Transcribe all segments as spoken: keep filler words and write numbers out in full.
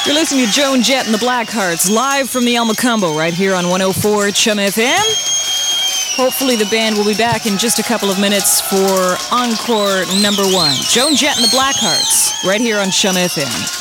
You're listening to Joan Jett and the Blackhearts live from the El Mocambo right here on one oh four Chum F M. Hopefully the band will be back in just a couple of minutes for encore number one. Joan Jett and the Blackhearts right here on Chum F M.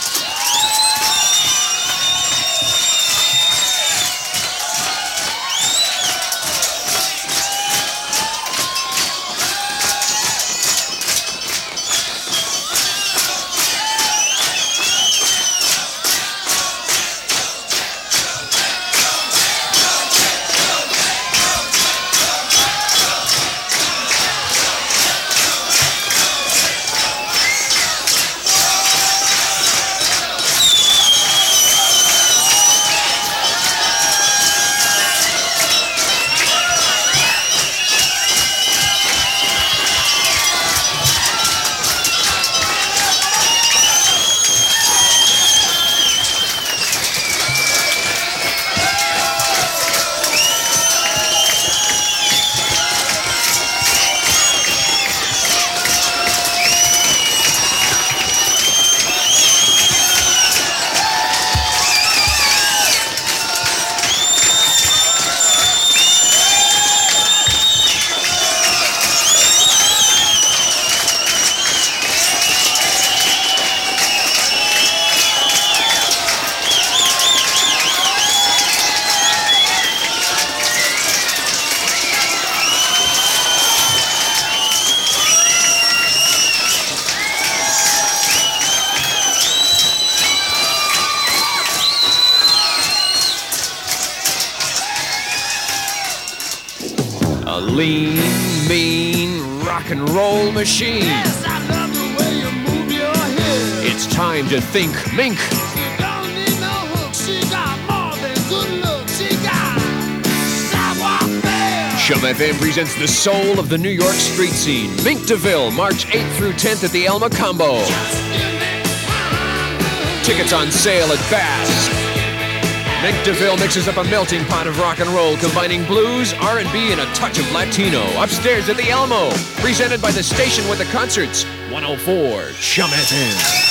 Lean, mean, rock and roll machine. Yes, I love the way you move your head. It's time to think mink. Don't need no hook. She got more than good looks. She got savoir-faire. Chum F M presents the soul of the New York street scene. Mink DeVille, March eighth through tenth at the El Mocambo. Tickets on sale at Bass. Mink DeVille mixes up a melting pot of rock and roll, combining blues, R and B, and a touch of Latino. Upstairs at the Elmo, presented by the station with the concerts, one oh four Chum F M.